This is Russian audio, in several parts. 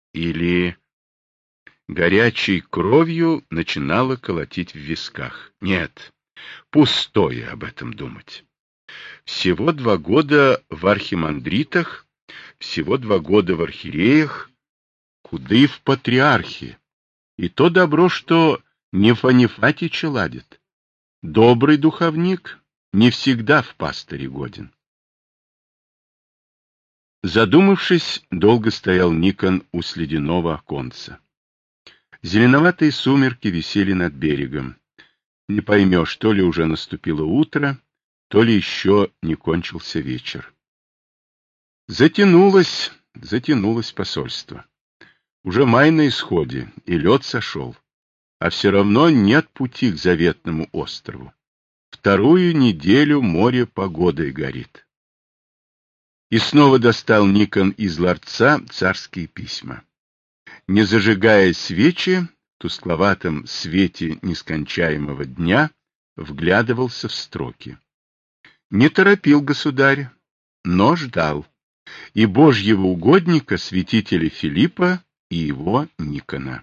Или горячей кровью начинало колотить в висках. Нет, пустое об этом думать. Всего 2 года в архимандритах, всего 2 года в архиереях, куды в патриархи. И то добро, что не Фанифатича ладит. Добрый духовник не всегда в пастыре годен. Задумавшись, долго стоял Никон у следяного оконца. Зеленоватые сумерки висели над берегом. Не поймешь, то ли уже наступило утро, то ли еще не кончился вечер. Затянулось посольство. Уже май на исходе, и лед сошел. А все равно нет пути к заветному острову. 2-ю неделю море погодой горит. И снова достал Никон из ларца царские письма. Не зажигая свечи, в тускловатом свете нескончаемого дня вглядывался в строки. Не торопил государь, но ждал и Божьего угодника, святителя Филиппа, и его Никона.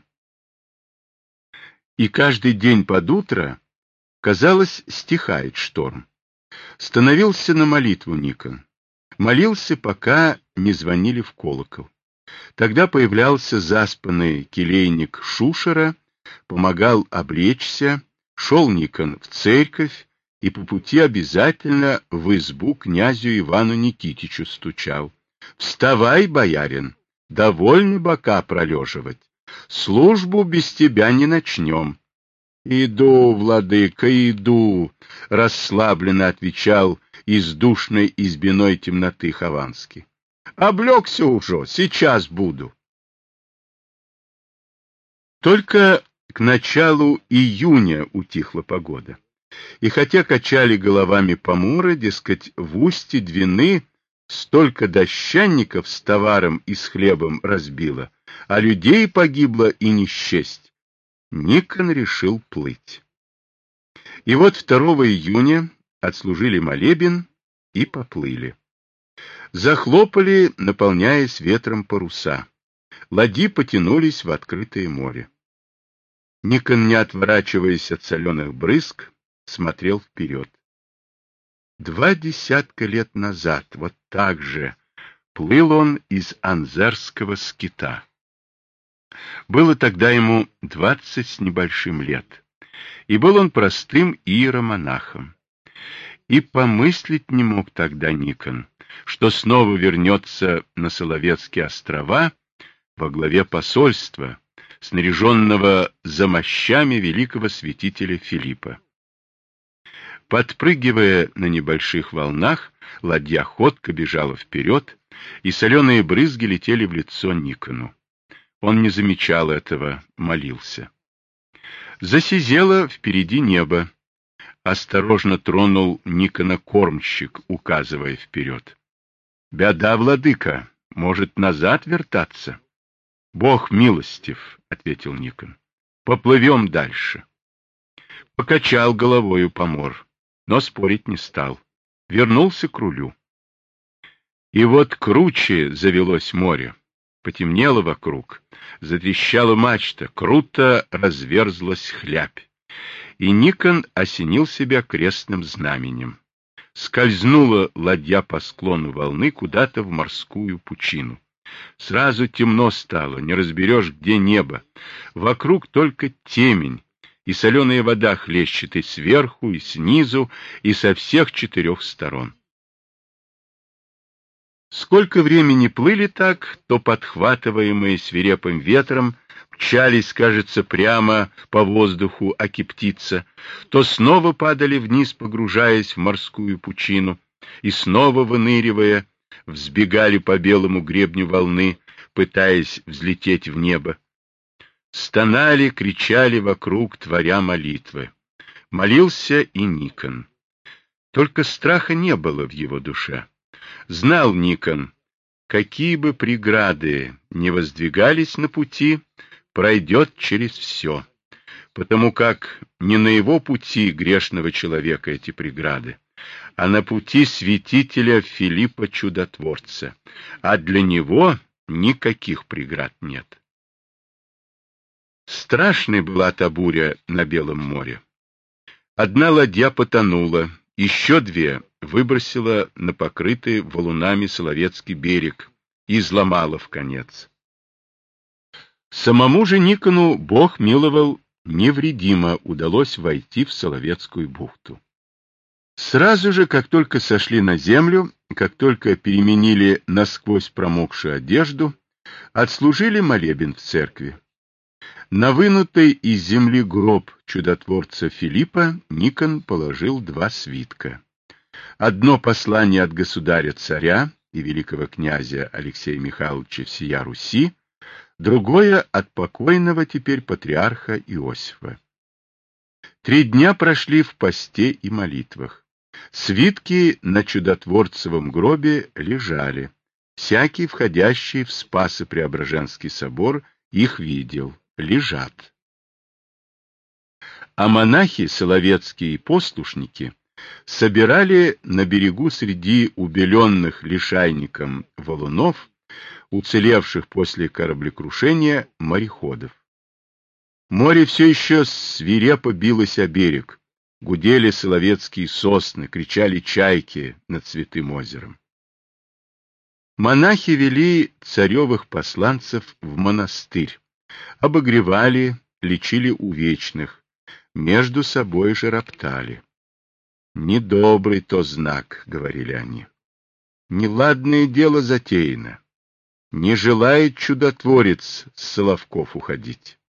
И каждый день под утро, казалось, стихает шторм. Становился на молитву Никон. Молился, пока не звонили в колокол. Тогда появлялся заспанный келейник Шушера, помогал облечься, шел Никон в церковь и по пути обязательно в избу князю Ивану Никитичу стучал. «Вставай, боярин, довольно бока пролеживать. Службу без тебя не начнем». «Иду, владыка, иду», — расслабленно отвечал из душной избиной темноты Хованский. «Облегся уже, сейчас буду». Только к началу июня утихла погода. И хотя качали головами поморы, дескать, в устье Двины столько дощанников с товаром и с хлебом разбило, а людей погибло и не счесть, Никон решил плыть. И вот 2 июня отслужили молебен и поплыли. Захлопали, наполняясь ветром, паруса. Ладьи потянулись в открытое море. Никон, не отворачиваясь от соленых брызг, смотрел вперед. 20 лет назад вот так же плыл он из Анзерского скита. Было тогда ему 20 с небольшим лет, и был он простым иеромонахом. И помыслить не мог тогда Никон, что снова вернется на Соловецкие острова во главе посольства, снаряженного за мощами великого святителя Филиппа. Подпрыгивая на небольших волнах, ладья ходко бежала вперед, и соленые брызги летели в лицо Никону. Он не замечал этого, молился. Засизело впереди небо. Осторожно тронул Никона кормщик, указывая вперед. — Беда, владыка, может назад вертаться? — Бог милостив, — ответил Никон. — Поплывем дальше. Покачал головою помор, но спорить не стал. Вернулся к рулю. И вот круче завелось море. Потемнело вокруг, затрещала мачта, круто разверзлась хлябь. И Никон осенил себя крестным знаменем. Скользнула ладья по склону волны куда-то в морскую пучину. Сразу темно стало, не разберешь, где небо. Вокруг только темень, и соленая вода хлещет и сверху, и снизу, и со всех 4 сторон. Сколько времени плыли так, то подхватываемые свирепым ветром, мчались, кажется, прямо по воздуху аки птица, то снова падали вниз, погружаясь в морскую пучину, и снова, выныривая, взбегали по белому гребню волны, пытаясь взлететь в небо. Стонали, кричали вокруг, творя молитвы. Молился и Никон. Только страха не было в его душе. Знал Никон, какие бы преграды ни воздвигались на пути, пройдет через все, потому как не на его пути грешного человека эти преграды, а на пути святителя Филиппа Чудотворца, а для него никаких преград нет. Страшной была та буря на Белом море. Одна ладья потонула, еще две выбросила на покрытый валунами Соловецкий берег и изломала вконец. Самому же Никону Бог миловал, невредимо удалось войти в Соловецкую бухту. Сразу же, как только сошли на землю, как только переменили насквозь промокшую одежду, отслужили молебен в церкви. На вынутый из земли гроб чудотворца Филиппа Никон положил два свитка. Одно послание от государя-царя и великого князя Алексея Михайловича всея Руси, другое от покойного теперь патриарха Иосифа. 3 дня прошли в посте и молитвах. Свитки на чудотворцевом гробе лежали. Всякий, входящий в Спасо-Преображенский собор, их видел. Лежат. А монахи соловецкие и послушники собирали на берегу среди убеленных лишайником валунов, уцелевших после кораблекрушения, мореходов. Море все еще свирепо билось о берег, гудели соловецкие сосны, кричали чайки над Святым озером. Монахи вели царевых посланцев в монастырь, обогревали, лечили увечных, между собой же роптали. «Недобрый то знак», — говорили они, — «неладное дело затеяно, не желает чудотворец с Соловков уходить».